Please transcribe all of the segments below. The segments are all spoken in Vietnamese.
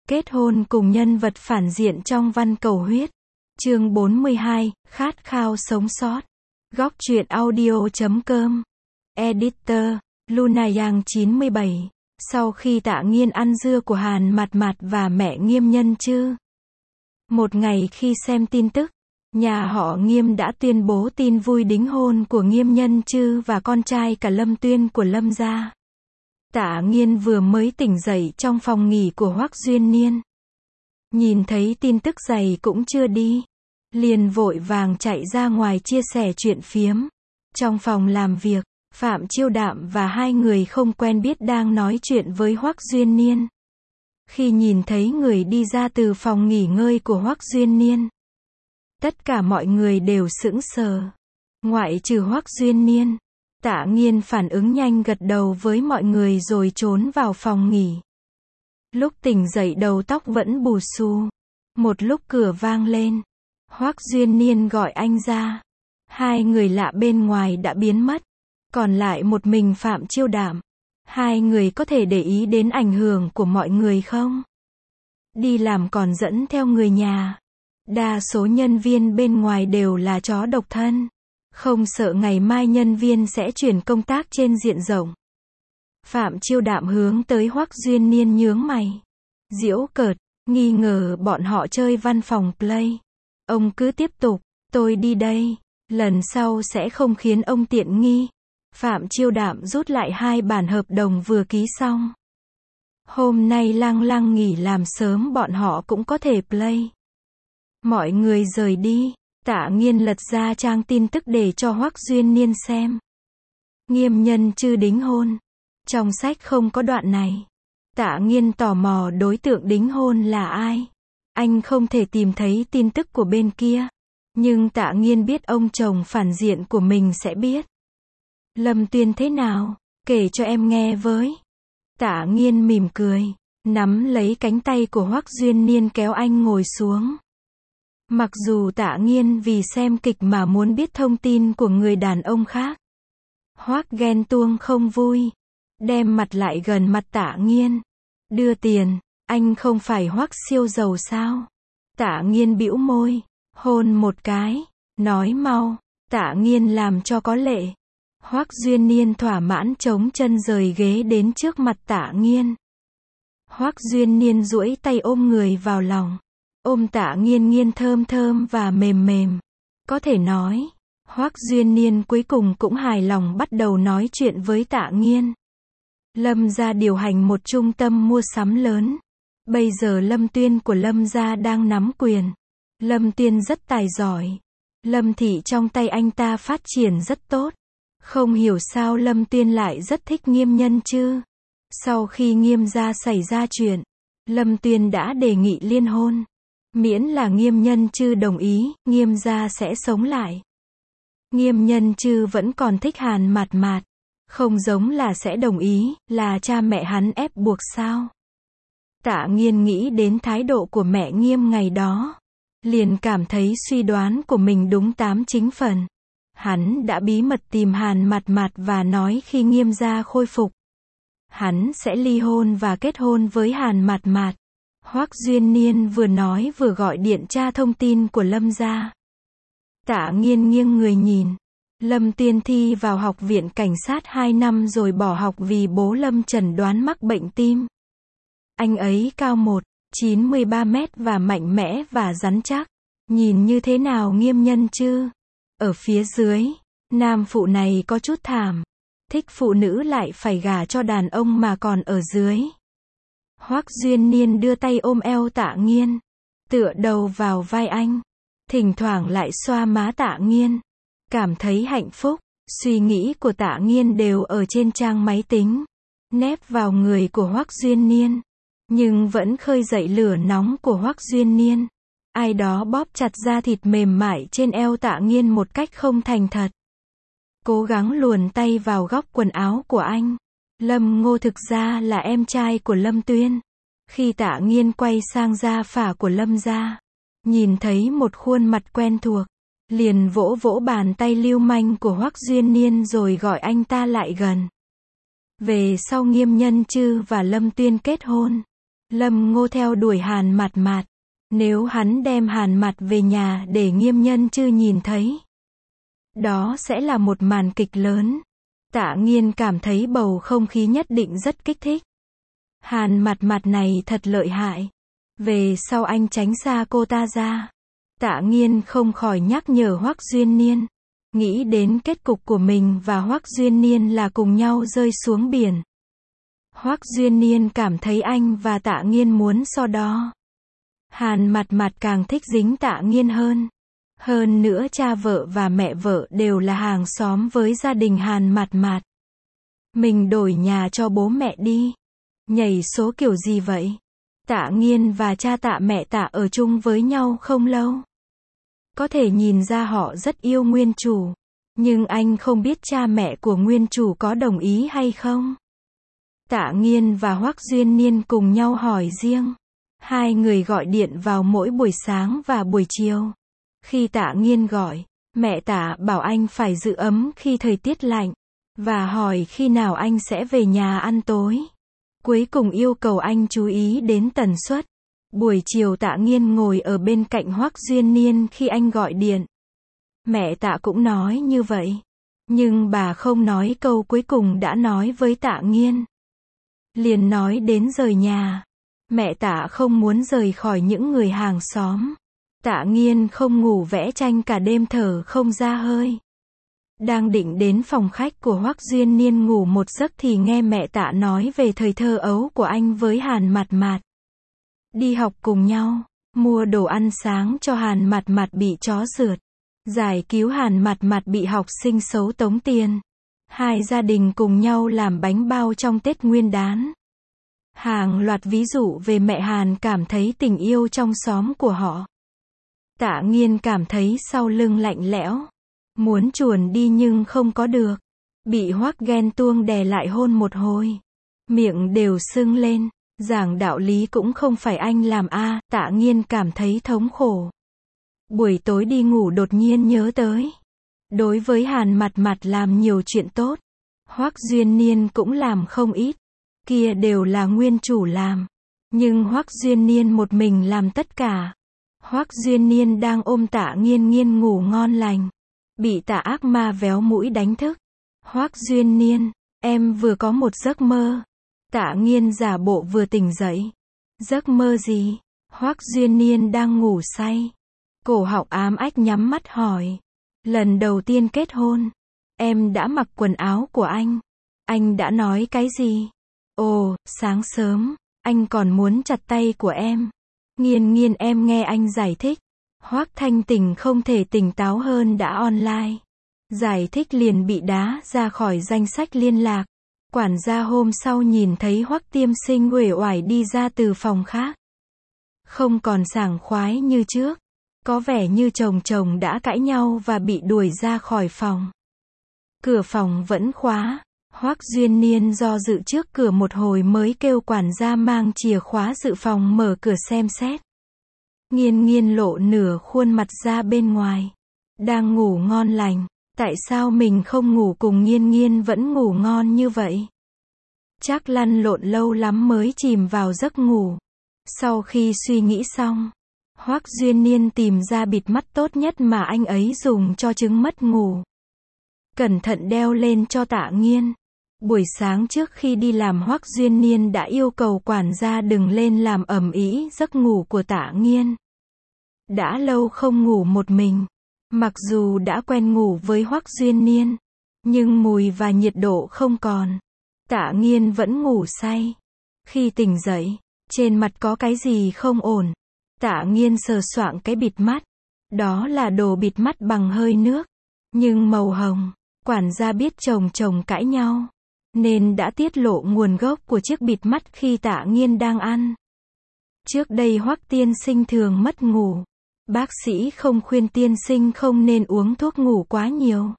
Kết hôn cùng nhân vật phản diện trong văn cầu huyết. Chương 42, khát khao sống sót. Góc truyện audio.com. Editor, Luna Yang 97. Sau khi Tạ Nghiên ăn dưa của Hàn Mạt Mạt và mẹ Nghiêm Nhân Chư. Một ngày khi xem tin tức, nhà họ Nghiêm đã tuyên bố tin vui đính hôn của Nghiêm Nhân Chư và con trai cả Lâm Tuyên của Lâm gia. Tạ Nghiên vừa mới tỉnh dậy trong phòng nghỉ của Hoắc Duyên Niên. Nhìn thấy tin tức giày cũng chưa đi, liền vội vàng chạy ra ngoài chia sẻ chuyện phiếm. Trong phòng làm việc, Phạm Chiêu Đạm và hai người không quen biết đang nói chuyện với Hoắc Duyên Niên. Khi nhìn thấy người đi ra từ phòng nghỉ ngơi của Hoắc Duyên Niên, tất cả mọi người đều sững sờ. Ngoại trừ Hoắc Duyên Niên, Tạ Nghiên phản ứng nhanh gật đầu với mọi người rồi trốn vào phòng nghỉ. Lúc tỉnh dậy đầu tóc vẫn bù xù. Một lúc cửa vang lên, Hoắc Duyên Niên gọi anh ra. Hai người lạ bên ngoài đã biến mất, còn lại một mình Phạm Chiêu Đạm. Hai người có thể để ý đến ảnh hưởng của mọi người không? Đi làm còn dẫn theo người nhà. Đa số nhân viên bên ngoài đều là chó độc thân. Không sợ ngày mai nhân viên sẽ chuyển công tác trên diện rộng. Phạm Chiêu Đạm hướng tới Hoắc Duyên Niên nhướng mày. Giễu cợt, nghi ngờ bọn họ chơi văn phòng play. Ông cứ tiếp tục, tôi đi đây. Lần sau sẽ không khiến ông tiện nghi. Phạm Chiêu Đạm rút lại hai bản hợp đồng vừa ký xong. Hôm nay Lăng Lăng nghỉ làm sớm bọn họ cũng có thể play. Mọi người rời đi. Tạ Nghiên lật ra trang tin tức để cho Hoắc Duyên Niên xem. Nghiêm Nhân Chư đính hôn. Trong sách không có đoạn này. Tạ Nghiên tò mò đối tượng đính hôn là ai. Anh không thể tìm thấy tin tức của bên kia. Nhưng Tạ Nghiên biết ông chồng phản diện của mình sẽ biết. Lâm Tuyên thế nào? Kể cho em nghe với. Tạ Nghiên mỉm cười, nắm lấy cánh tay của Hoắc Duyên Niên kéo anh ngồi xuống. Mặc dù Tạ Nghiên vì xem kịch mà muốn biết thông tin của người đàn ông khác. Hoắc ghen tuông không vui, đem mặt lại gần mặt Tạ Nghiên. Đưa tiền, anh không phải Hoắc siêu giàu sao? Tạ Nghiên bĩu môi, hôn một cái, nói mau. Tạ Nghiên làm cho có lệ. Hoắc Duyên Niên thỏa mãn chống chân rời ghế đến trước mặt Tạ Nghiên. Hoắc Duyên Niên duỗi tay ôm người vào lòng. Ôm Tạ Nghiên nghiên thơm thơm và mềm mềm. Có thể nói, Hoắc Duyên Niên cuối cùng cũng hài lòng bắt đầu nói chuyện với Tạ Nghiên. Lâm gia điều hành một trung tâm mua sắm lớn. Bây giờ Lâm Tuyên của Lâm gia đang nắm quyền. Lâm Tuyên rất tài giỏi. Lâm thị trong tay anh ta phát triển rất tốt. Không hiểu sao Lâm Tuyên lại rất thích Nghiêm Nhân Chư. Sau khi Nghiêm gia xảy ra chuyện, Lâm Tuyên đã đề nghị liên hôn. Miễn là Nghiêm Nhân Chư đồng ý, Nghiêm gia sẽ sống lại. Nghiêm Nhân Chư vẫn còn thích Hàn Mạt Mạt. Không giống là sẽ đồng ý, là cha mẹ hắn ép buộc sao? Tạ Nghiên nghĩ đến thái độ của mẹ Nghiêm ngày đó. Liền cảm thấy suy đoán của mình đúng 89 phần. Hắn đã bí mật tìm Hàn Mạt Mạt và nói khi Nghiêm gia khôi phục, hắn sẽ ly hôn và kết hôn với Hàn Mạt Mạt. Hoắc Duyên Niên vừa nói vừa gọi điện tra thông tin của Lâm gia. Tạ Nghiên nghiêng người nhìn. Lâm Tuyên thi vào học viện cảnh sát 2 năm rồi bỏ học vì bố Lâm chẩn đoán mắc bệnh tim. Anh ấy cao 1,93 mét và mạnh mẽ và rắn chắc. Nhìn như thế nào Nghiêm Nhân Chư? Ở phía dưới, nam phụ này có chút thảm. Thích phụ nữ lại phải gả cho đàn ông mà còn ở dưới. Hoắc Duyên Niên đưa tay ôm eo Tạ Nghiên, tựa đầu vào vai anh, thỉnh thoảng lại xoa má Tạ Nghiên, cảm thấy hạnh phúc. Suy nghĩ của Tạ Nghiên đều ở trên trang máy tính, nép vào người của Hoắc Duyên Niên, nhưng vẫn khơi dậy lửa nóng của Hoắc Duyên Niên. Ai đó bóp chặt da thịt mềm mại trên eo Tạ Nghiên một cách không thành thật. Cố gắng luồn tay vào góc quần áo của anh. Lâm Ngô thực ra là em trai của Lâm Tuyên. Khi Tạ Nghiên quay sang gia phả của Lâm gia, nhìn thấy một khuôn mặt quen thuộc, liền vỗ vỗ bàn tay lưu manh của Hoắc Duyên Niên rồi gọi anh ta lại gần. Về sau Nghiêm Nhân Chư và Lâm Tuyên kết hôn, Lâm Ngô theo đuổi Hàn Mạt Mạt. Nếu hắn đem Hàn Mạt về nhà để Nghiêm Nhân Chư nhìn thấy, đó sẽ là một màn kịch lớn. Tạ Nghiên cảm thấy bầu không khí nhất định rất kích thích. Hàn Mạt Mạt này thật lợi hại. Về sau anh tránh xa cô ta ra. Tạ Nghiên không khỏi nhắc nhở Hoắc Duyên Niên. Nghĩ đến kết cục của mình và Hoắc Duyên Niên là cùng nhau rơi xuống biển. Hoắc Duyên Niên cảm thấy anh và Tạ Nghiên muốn so đo. Hàn Mạt Mạt càng thích dính Tạ Nghiên hơn. Hơn nữa cha vợ và mẹ vợ đều là hàng xóm với gia đình Hàn Mạt Mạt. Mình đổi nhà cho bố mẹ đi. Nhảy số kiểu gì vậy? Tạ Nghiên và cha Tạ mẹ Tạ ở chung với nhau không lâu. Có thể nhìn ra họ rất yêu nguyên chủ. Nhưng anh không biết cha mẹ của nguyên chủ có đồng ý hay không. Tạ Nghiên và Hoắc Duyên Niên cùng nhau hỏi riêng. Hai người gọi điện vào mỗi buổi sáng và buổi chiều. Khi Tạ Nghiên gọi, mẹ Tạ bảo anh phải giữ ấm khi thời tiết lạnh, và hỏi khi nào anh sẽ về nhà ăn tối. Cuối cùng yêu cầu anh chú ý đến tần suất. Buổi chiều Tạ Nghiên ngồi ở bên cạnh Hoắc Duyên Niên khi anh gọi điện. Mẹ Tạ cũng nói như vậy. Nhưng bà không nói câu cuối cùng đã nói với Tạ Nghiên. Liền nói đến rời nhà. Mẹ Tạ không muốn rời khỏi những người hàng xóm. Tạ Nghiên không ngủ vẽ tranh cả đêm thở không ra hơi. Đang định đến phòng khách của Hoắc Duyên Niên ngủ một giấc thì nghe mẹ Tạ nói về thời thơ ấu của anh với Hàn Mạt Mạt. Đi học cùng nhau, mua đồ ăn sáng cho Hàn Mạt Mạt bị chó rượt, giải cứu Hàn Mạt Mạt bị học sinh xấu tống tiền. Hai gia đình cùng nhau làm bánh bao trong Tết Nguyên Đán. Hàng loạt ví dụ về mẹ Hàn cảm thấy tình yêu trong xóm của họ. Tạ Nghiên cảm thấy sau lưng lạnh lẽo. Muốn chuồn đi nhưng không có được. Bị Hoắc ghen tuông đè lại hôn một hồi. Miệng đều sưng lên. Giảng đạo lý cũng không phải anh làm a. Tạ Nghiên cảm thấy thống khổ. Buổi tối đi ngủ đột nhiên nhớ tới. Đối với Hàn Mạt Mạt làm nhiều chuyện tốt. Hoắc Duyên Niên cũng làm không ít. Kia đều là nguyên chủ làm. Nhưng Hoắc Duyên Niên một mình làm tất cả. Hoắc Duyên Niên đang ôm Tạ Nghiên Nghiên ngủ ngon lành. Bị Tạ ác ma véo mũi đánh thức. Hoắc Duyên Niên, em vừa có một giấc mơ. Tạ Nghiên giả bộ vừa tỉnh dậy. Giấc mơ gì? Hoắc Duyên Niên đang ngủ say. Cổ họng ám ách nhắm mắt hỏi. Lần đầu tiên kết hôn. Em đã mặc quần áo của anh. Anh đã nói cái gì? Ồ, sáng sớm, anh còn muốn chặt tay của em. Nghiên Nghiên em nghe anh giải thích. Hoắc Thanh Tình không thể tỉnh táo hơn đã online. Giải thích liền bị đá ra khỏi danh sách liên lạc. Quản gia hôm sau nhìn thấy Hoắc Tiêm Sinh uể oải đi ra từ phòng khác. Không còn sảng khoái như trước. Có vẻ như chồng đã cãi nhau và bị đuổi ra khỏi phòng. Cửa phòng vẫn khóa. Hoắc Duyên Niên do dự trước cửa một hồi mới kêu quản gia mang chìa khóa dự phòng mở cửa xem xét. Nghiên Nghiên lộ nửa khuôn mặt ra bên ngoài. Đang ngủ ngon lành. Tại sao mình không ngủ cùng Nghiên Nghiên vẫn ngủ ngon như vậy? Chắc lăn lộn lâu lắm mới chìm vào giấc ngủ. Sau khi suy nghĩ xong, Hoắc Duyên Niên tìm ra bịt mắt tốt nhất mà anh ấy dùng cho chứng mất ngủ. Cẩn thận đeo lên cho Tạ Nghiên. Buổi sáng trước khi đi làm Hoắc Duyên Niên đã yêu cầu quản gia đừng lên làm ầm ĩ giấc ngủ của Tạ Nghiên. Đã lâu không ngủ một mình. Mặc dù đã quen ngủ với Hoắc Duyên Niên, nhưng mùi và nhiệt độ không còn. Tạ Nghiên vẫn ngủ say. Khi tỉnh dậy, trên mặt có cái gì không ổn. Tạ Nghiên sờ soạng cái bịt mắt. Đó là đồ bịt mắt bằng hơi nước, nhưng màu hồng. Quản gia biết chồng cãi nhau, nên đã tiết lộ nguồn gốc của chiếc bịt mắt khi Tạ Nghiên đang ăn. Trước đây Hoắc tiên sinh thường mất ngủ. Bác sĩ không khuyên tiên sinh không nên uống thuốc ngủ quá nhiều.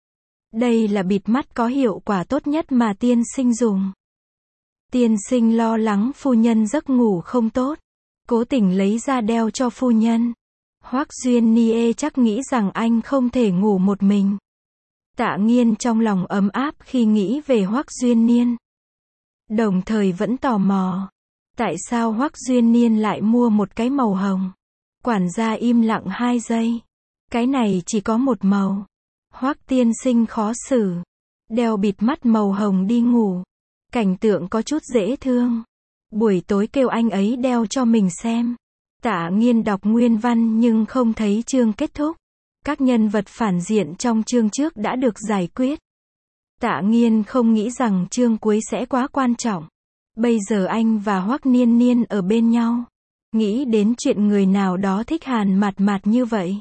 Đây là bịt mắt có hiệu quả tốt nhất mà tiên sinh dùng. Tiên sinh lo lắng phu nhân giấc ngủ không tốt, cố tình lấy ra đeo cho phu nhân. Hoắc Duyên Niên chắc nghĩ rằng anh không thể ngủ một mình. Tạ Nghiên trong lòng ấm áp khi nghĩ về Hoắc Duyên Niên. Đồng thời vẫn tò mò. Tại sao Hoắc Duyên Niên lại mua một cái màu hồng? Quản gia im lặng 2 giây. Cái này chỉ có một màu. Hoắc tiên sinh khó xử. Đeo bịt mắt màu hồng đi ngủ. Cảnh tượng có chút dễ thương. Buổi tối kêu anh ấy đeo cho mình xem. Tạ Nghiên đọc nguyên văn nhưng không thấy chương kết thúc. Các nhân vật phản diện trong chương trước đã được giải quyết. Tạ Nghiên không nghĩ rằng chương cuối sẽ quá quan trọng. Bây giờ anh và Hoắc Niên Niên ở bên nhau. Nghĩ đến chuyện người nào đó thích Hàn Mạt Mạt như vậy.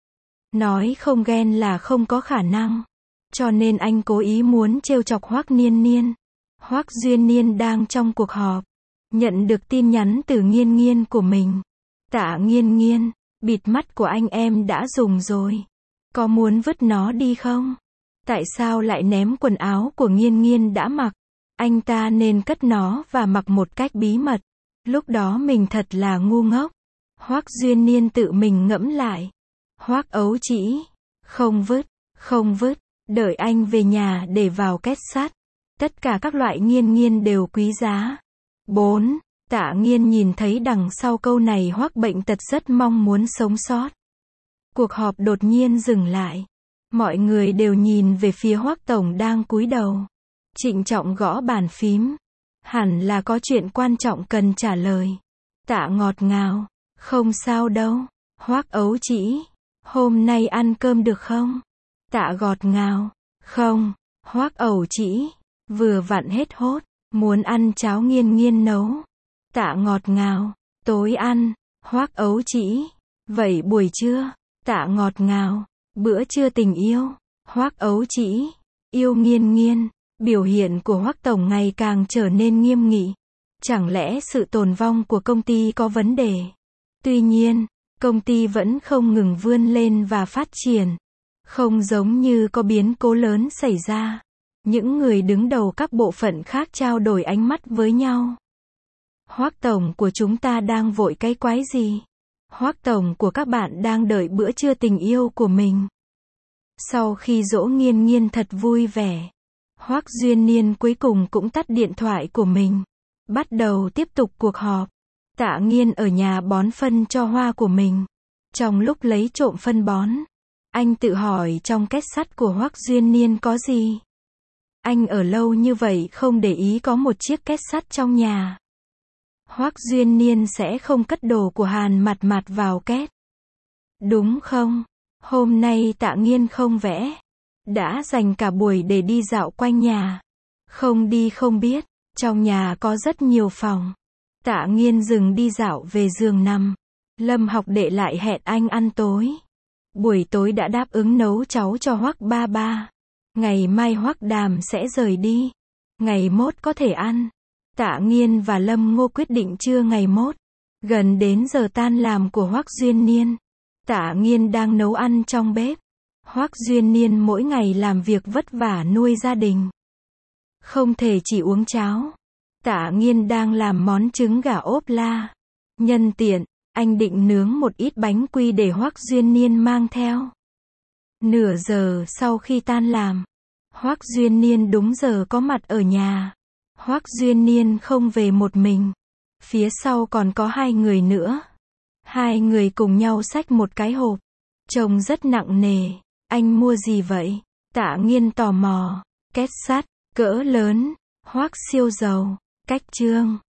Nói không ghen là không có khả năng. Cho nên anh cố ý muốn trêu chọc Hoắc Niên Niên. Hoắc Duyên Niên đang trong cuộc họp. Nhận được tin nhắn từ Nghiên Nghiên của mình. Tạ Nghiên Nghiên, bịt mắt của anh em đã dùng rồi. Có muốn vứt nó đi không? Tại sao lại ném quần áo của Nghiên Nghiên đã mặc? Anh ta nên cất nó và mặc một cách bí mật. Lúc đó mình thật là ngu ngốc. Hoắc Duyên Niên tự mình ngẫm lại. Hoắc ấu trĩ, không vứt, không vứt, đợi anh về nhà để vào két sắt. Tất cả các loại Nghiên Nghiên đều quý giá. 4. Tạ Nghiên nhìn thấy đằng sau câu này Hoắc Bệnh Tật rất mong muốn sống sót. Cuộc họp đột nhiên dừng lại. Mọi người đều nhìn về phía Hoắc tổng đang cúi đầu. Trịnh trọng gõ bàn phím. Hẳn là có chuyện quan trọng cần trả lời. Tạ ngọt ngào. Không sao đâu. Hoắc ấu trĩ. Hôm nay ăn cơm được không? Tạ ngọt ngào. Không. Hoắc ấu trĩ. Vừa vặn hết hốt. Muốn ăn cháo Nghiên Nghiên nấu. Tạ ngọt ngào. Tối ăn. Hoắc ấu trĩ. Vậy buổi trưa. Tạ ngọt ngào. Bữa trưa tình yêu. Hoắc ấu trĩ. Yêu Nghiên Nghiên. Biểu hiện của Hoắc tổng ngày càng trở nên nghiêm nghị. Chẳng lẽ sự tồn vong của công ty có vấn đề? Tuy nhiên, công ty vẫn không ngừng vươn lên và phát triển. Không giống như có biến cố lớn xảy ra. Những người đứng đầu các bộ phận khác trao đổi ánh mắt với nhau. Hoắc tổng của chúng ta đang vội cái quái gì? Hoắc tổng của các bạn đang đợi bữa trưa tình yêu của mình. Sau khi dỗ Nghiên Nghiên thật vui vẻ, Hoắc Duyên Niên cuối cùng cũng tắt điện thoại của mình. Bắt đầu tiếp tục cuộc họp. Tạ Nghiên ở nhà bón phân cho hoa của mình. Trong lúc lấy trộm phân bón, anh tự hỏi trong két sắt của Hoắc Duyên Niên có gì? Anh ở lâu như vậy không để ý có một chiếc két sắt trong nhà. Hoắc Duyên Niên sẽ không cất đồ của Hàn Mạt Mạt vào két. Đúng không? Hôm nay Tạ Nghiên không vẽ. Đã dành cả buổi để đi dạo quanh nhà. Không đi không biết. Trong nhà có rất nhiều phòng. Tạ Nghiên dừng đi dạo về giường nằm. Lâm Học Đệ lại hẹn anh ăn tối. Buổi tối đã đáp ứng nấu cháu cho Hoắc ba ba. Ngày mai Hoắc Đàm sẽ rời đi. Ngày mốt có thể ăn. Tạ Nghiên và Lâm Ngô quyết định trưa ngày mốt. Gần đến giờ tan làm của Hoắc Duyên Niên. Tạ Nghiên đang nấu ăn trong bếp. Hoắc Duyên Niên mỗi ngày làm việc vất vả nuôi gia đình. Không thể chỉ uống cháo. Tạ Nghiên đang làm món trứng gà ốp la. Nhân tiện, anh định nướng một ít bánh quy để Hoắc Duyên Niên mang theo. Nửa giờ sau khi tan làm, Hoắc Duyên Niên đúng giờ có mặt ở nhà. Hoắc Duyên Niên không về một mình. Phía sau còn có 2 người nữa. 2 người cùng nhau xách một cái hộp. Trông rất nặng nề. Anh mua gì vậy? Tạ Nghiên tò mò. Két sắt, cỡ lớn, Hoắc siêu dầu, cách chương.